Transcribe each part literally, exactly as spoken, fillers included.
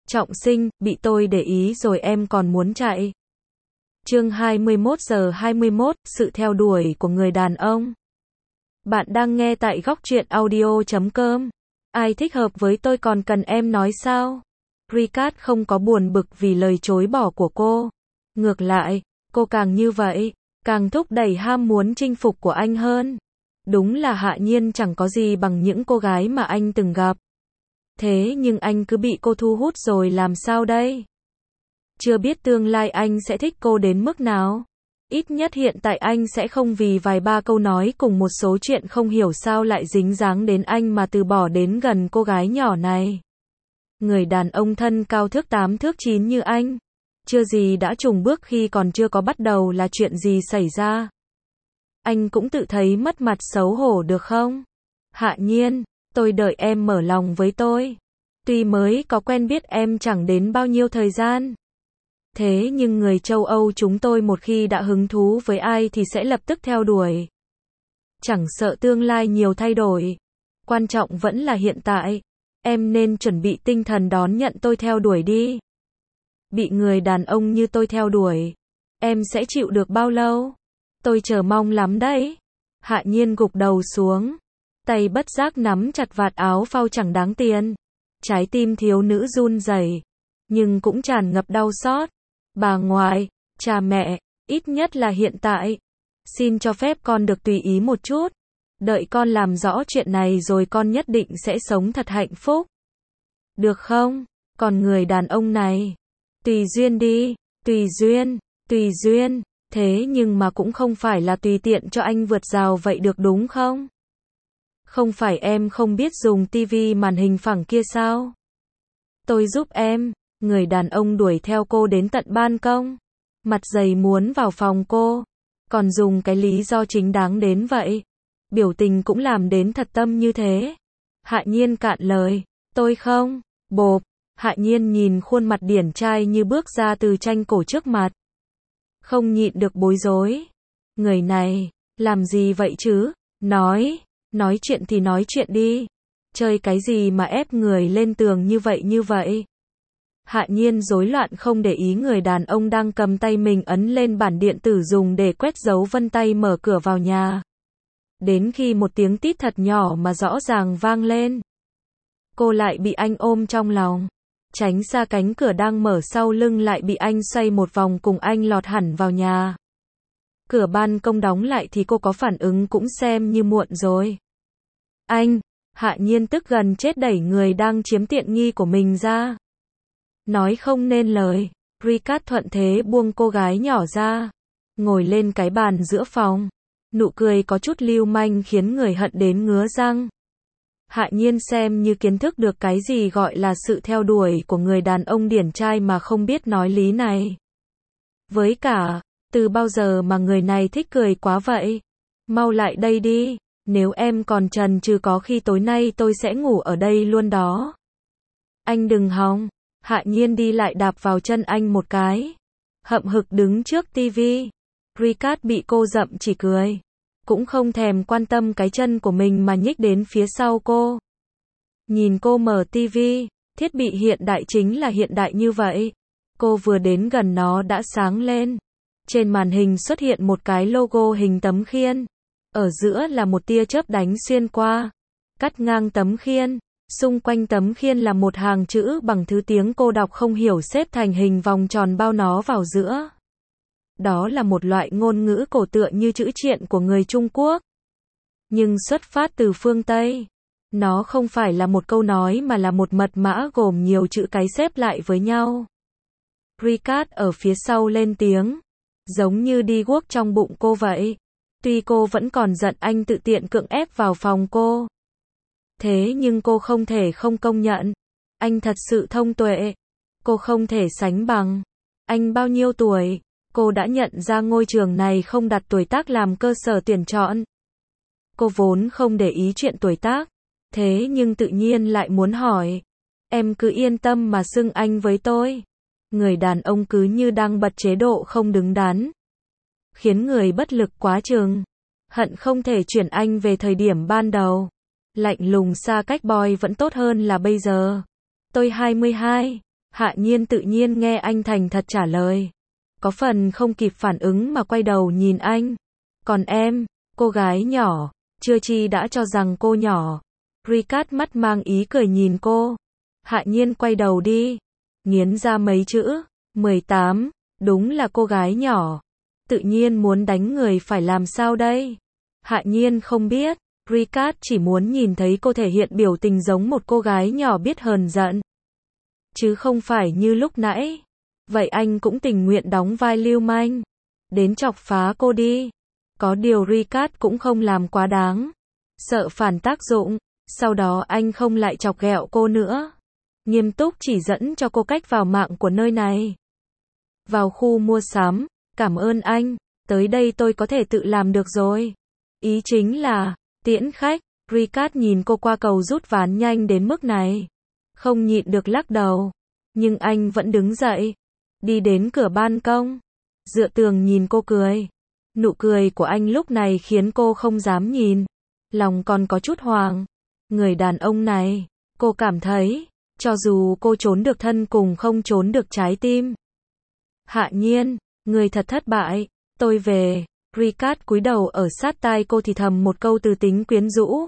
Trọng sinh, bị tôi để ý rồi em còn muốn chạy. Chương hai mươi mốt giờ hai mươi mốt, sự theo đuổi của người đàn ông. Bạn đang nghe tại góc truyện audio chấm com. Ai thích hợp với tôi còn cần em nói sao? Ricard không có buồn bực vì lời chối bỏ của cô. Ngược lại, cô càng như vậy, càng thúc đẩy ham muốn chinh phục của anh hơn. Đúng là Hạ Nhiên chẳng có gì bằng những cô gái mà anh từng gặp. Thế nhưng anh cứ bị cô thu hút rồi làm sao đây? Chưa biết tương lai anh sẽ thích cô đến mức nào. Ít nhất hiện tại anh sẽ không vì vài ba câu nói cùng một số chuyện không hiểu sao lại dính dáng đến anh mà từ bỏ đến gần cô gái nhỏ này. Người đàn ông thân cao thước tám thước chín như anh, chưa gì đã chùng bước khi còn chưa có bắt đầu là chuyện gì xảy ra. Anh cũng tự thấy mất mặt xấu hổ được không? Hạ Nhiên, tôi đợi em mở lòng với tôi. Tuy mới có quen biết em chẳng đến bao nhiêu thời gian. Thế nhưng người châu Âu chúng tôi một khi đã hứng thú với ai thì sẽ lập tức theo đuổi. Chẳng sợ tương lai nhiều thay đổi. Quan trọng vẫn là hiện tại. Em nên chuẩn bị tinh thần đón nhận tôi theo đuổi đi. Bị người đàn ông như tôi theo đuổi, em sẽ chịu được bao lâu? Tôi chờ mong lắm đấy. Hạ Nhiên gục đầu xuống, tay bất giác nắm chặt vạt áo phao chẳng đáng tiền. Trái tim thiếu nữ run rẩy, nhưng cũng tràn ngập đau xót. Bà ngoại, cha mẹ, ít nhất là hiện tại, xin cho phép con được tùy ý một chút. Đợi con làm rõ chuyện này rồi con nhất định sẽ sống thật hạnh phúc. Được không? Còn người đàn ông này, tùy duyên đi, tùy duyên, tùy duyên, thế nhưng mà cũng không phải là tùy tiện cho anh vượt rào vậy được đúng không? Không phải em không biết dùng tivi màn hình phẳng kia sao? Tôi giúp em. Người đàn ông đuổi theo cô đến tận ban công, mặt dày muốn vào phòng cô, còn dùng cái lý do chính đáng đến vậy. Biểu tình cũng làm đến thật tâm như thế. Hạ Nhiên cạn lời, tôi không, bộp. Hạ Nhiên nhìn khuôn mặt điển trai như bước ra từ tranh cổ trước mặt. Không nhịn được bối rối. Người này, làm gì vậy chứ? Nói, nói chuyện thì nói chuyện đi. Chơi cái gì mà ép người lên tường như vậy như vậy? Hạ Nhiên rối loạn không để ý người đàn ông đang cầm tay mình ấn lên bản điện tử dùng để quét dấu vân tay mở cửa vào nhà. Đến khi một tiếng tít thật nhỏ mà rõ ràng vang lên, cô lại bị anh ôm trong lòng. Tránh xa cánh cửa đang mở sau lưng lại bị anh xoay một vòng cùng anh lọt hẳn vào nhà. Cửa ban công đóng lại thì cô có phản ứng cũng xem như muộn rồi. Anh, Hạ Nhiên tức gần chết đẩy người đang chiếm tiện nghi của mình ra. Nói không nên lời, Ricard thuận thế buông cô gái nhỏ ra, ngồi lên cái bàn giữa phòng. Nụ cười có chút lưu manh khiến người hận đến ngứa răng. Hạ Nhiên xem như kiến thức được cái gì gọi là sự theo đuổi của người đàn ông điển trai mà không biết nói lý này. Với cả, từ bao giờ mà người này thích cười quá vậy? Mau lại đây đi, nếu em còn chần chừ có khi tối nay tôi sẽ ngủ ở đây luôn đó. Anh đừng hòng. Hạ Nhiên đi lại đạp vào chân anh một cái. Hậm hực đứng trước tivi. Ricard bị cô dậm chỉ cười. Cũng không thèm quan tâm cái chân của mình mà nhích đến phía sau cô. Nhìn cô mở tivi, thiết bị hiện đại chính là hiện đại như vậy. Cô vừa đến gần nó đã sáng lên. Trên màn hình xuất hiện một cái logo hình tấm khiên. Ở giữa là một tia chớp đánh xuyên qua, cắt ngang tấm khiên. Xung quanh tấm khiên là một hàng chữ bằng thứ tiếng cô đọc không hiểu xếp thành hình vòng tròn bao nó vào giữa. Đó là một loại ngôn ngữ cổ tựa như chữ triện của người Trung Quốc. Nhưng xuất phát từ phương Tây. Nó không phải là một câu nói mà là một mật mã gồm nhiều chữ cái xếp lại với nhau. Ricard ở phía sau lên tiếng. Giống như đi guốc trong bụng cô vậy. Tuy cô vẫn còn giận anh tự tiện cưỡng ép vào phòng cô. Thế nhưng cô không thể không công nhận. Anh thật sự thông tuệ. Cô không thể sánh bằng. Anh bao nhiêu tuổi? Cô đã nhận ra ngôi trường này không đặt tuổi tác làm cơ sở tuyển chọn. Cô vốn không để ý chuyện tuổi tác. Thế nhưng tự nhiên lại muốn hỏi. Em cứ yên tâm mà xưng anh với tôi. Người đàn ông cứ như đang bật chế độ không đứng đắn. Khiến người bất lực quá chừng. Hận không thể chuyển anh về thời điểm ban đầu. Lạnh lùng xa cách boy vẫn tốt hơn là bây giờ. Tôi hai mươi hai. Hạ Nhiên tự nhiên nghe anh thành thật trả lời. Có phần không kịp phản ứng mà quay đầu nhìn anh. Còn em, cô gái nhỏ, chưa chi đã cho rằng cô nhỏ. Ricard mắt mang ý cười nhìn cô. Hạ Nhiên quay đầu đi. Nghiến ra mấy chữ. mười tám, đúng là cô gái nhỏ. Tự nhiên muốn đánh người phải làm sao đây? Hạ Nhiên không biết. Ricard chỉ muốn nhìn thấy cô thể hiện biểu tình giống một cô gái nhỏ biết hờn giận. Chứ không phải như lúc nãy. Vậy anh cũng tình nguyện đóng vai lưu manh. Đến chọc phá cô đi. Có điều Ricard cũng không làm quá đáng. Sợ phản tác dụng. Sau đó anh không lại chọc ghẹo cô nữa. Nghiêm túc chỉ dẫn cho cô cách vào mạng của nơi này. Vào khu mua sắm. Cảm ơn anh. Tới đây tôi có thể tự làm được rồi. Ý chính là tiễn khách. Ricard nhìn cô qua cầu rút ván nhanh đến mức này. Không nhịn được lắc đầu. Nhưng anh vẫn đứng dậy. Đi đến cửa ban công. Dựa tường nhìn cô cười. Nụ cười của anh lúc này khiến cô không dám nhìn. Lòng còn có chút hoang. Người đàn ông này, cô cảm thấy, cho dù cô trốn được thân cùng không trốn được trái tim. Hạ Nhiên, người thật thất bại. Tôi về. Ricard cúi đầu ở sát tai cô thì thầm một câu từ tính quyến rũ.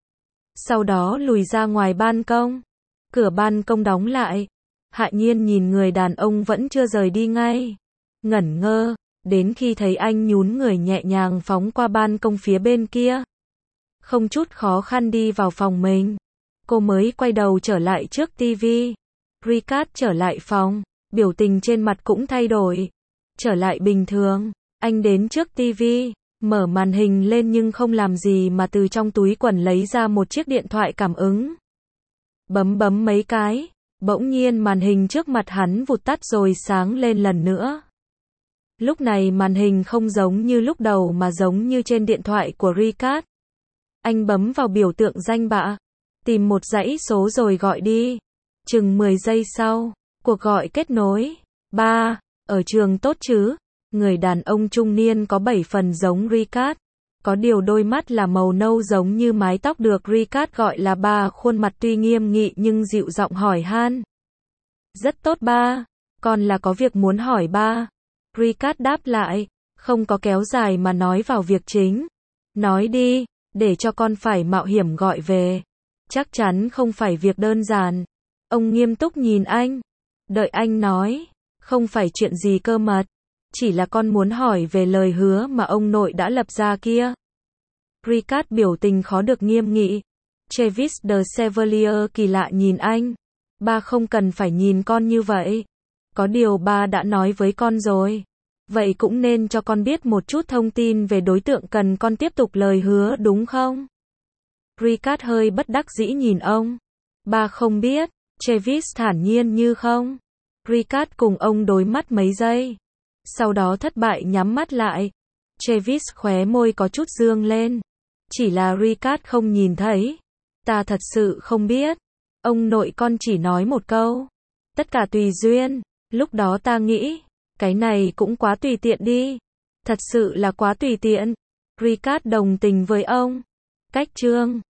Sau đó lùi ra ngoài ban công. Cửa ban công đóng lại. Hạ Nhiên nhìn người đàn ông vẫn chưa rời đi ngay. Ngẩn ngơ, đến khi thấy anh nhún người nhẹ nhàng phóng qua ban công phía bên kia. Không chút khó khăn đi vào phòng mình. Cô mới quay đầu trở lại trước tivi. Ricard trở lại phòng, biểu tình trên mặt cũng thay đổi. Trở lại bình thường, anh đến trước tivi, mở màn hình lên nhưng không làm gì mà từ trong túi quần lấy ra một chiếc điện thoại cảm ứng. Bấm bấm mấy cái, bỗng nhiên màn hình trước mặt hắn vụt tắt rồi sáng lên lần nữa. Lúc này màn hình không giống như lúc đầu mà giống như trên điện thoại của Ricard. Anh bấm vào biểu tượng danh bạ, tìm một dãy số rồi gọi đi. Chừng mười giây sau, cuộc gọi kết nối. Ba, ở trường tốt chứ? Người đàn ông trung niên có bảy phần giống Ricard. Có điều đôi mắt là màu nâu giống như mái tóc được Ricard gọi là ba, khuôn mặt tuy nghiêm nghị nhưng dịu giọng hỏi han. Rất tốt ba, con là có việc muốn hỏi ba. Ricard đáp lại, không có kéo dài mà nói vào việc chính. Nói đi, để cho con phải mạo hiểm gọi về. Chắc chắn không phải việc đơn giản. Ông nghiêm túc nhìn anh. Đợi anh nói, không phải chuyện gì cơ mật. Chỉ là con muốn hỏi về lời hứa mà ông nội đã lập ra kia. Ricard biểu tình khó được nghiêm nghị. Travis de Chevalier kỳ lạ nhìn anh. Ba không cần phải nhìn con như vậy. Có điều ba đã nói với con rồi. Vậy cũng nên cho con biết một chút thông tin về đối tượng cần con tiếp tục lời hứa đúng không? Ricard hơi bất đắc dĩ nhìn ông. Ba không biết. Travis thản nhiên như không. Ricard cùng ông đối mắt mấy giây. Sau đó thất bại nhắm mắt lại. Travis khóe môi có chút dương lên. Chỉ là Ricard không nhìn thấy. Ta thật sự không biết. Ông nội con chỉ nói một câu. Tất cả tùy duyên. Lúc đó ta nghĩ, cái này cũng quá tùy tiện đi. Thật sự là quá tùy tiện. Ricard đồng tình với ông. Cách chương